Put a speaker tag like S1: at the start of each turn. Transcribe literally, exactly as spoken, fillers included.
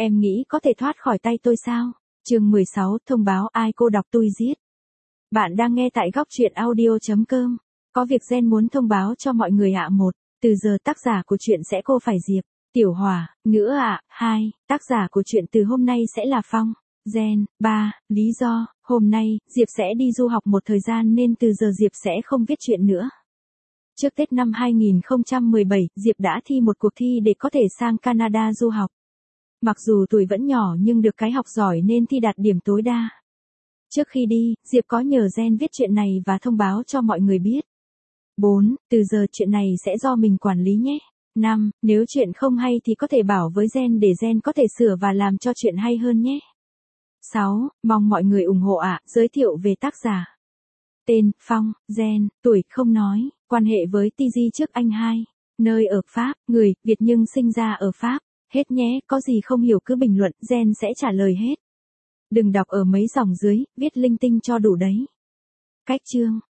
S1: Em nghĩ có thể thoát khỏi tay tôi sao? Chương mười sáu, thông báo ai cô đọc tôi giết. Bạn đang nghe tại góc truyện audio chấm com. Có việc Gen muốn thông báo cho mọi người ạ. Một, từ giờ tác giả của truyện sẽ cô phải Diệp. Tiểu Hòa, nữa ạ. Hai, tác giả của truyện từ hôm nay sẽ là Phong. Gen. Ba, lý do, hôm nay, Diệp sẽ đi du học một thời gian nên từ giờ Diệp sẽ không viết truyện nữa. Trước Tết năm hai nghìn không trăm mười bảy, Diệp đã thi một cuộc thi để có thể sang Canada du học. Mặc dù tuổi vẫn nhỏ nhưng được cái học giỏi nên thi đạt điểm tối đa. Trước khi đi, Diệp có nhờ Gen viết chuyện này và thông báo cho mọi người biết. Bốn, từ giờ chuyện này sẽ do mình quản lý nhé. Năm, nếu chuyện không hay thì có thể bảo với Gen để Gen có thể sửa và làm cho chuyện hay hơn nhé. Sáu, mong mọi người ủng hộ ạ. Giới thiệu về tác giả. Tên, Phong, Gen, tuổi, không nói, quan hệ với tê giê trước anh hai, nơi ở Pháp, người, Việt nhưng sinh ra ở Pháp. Hết nhé, có gì không hiểu cứ bình luận, Gen sẽ trả lời hết. Đừng đọc ở mấy dòng dưới, viết linh tinh cho đủ đấy. Cách chương.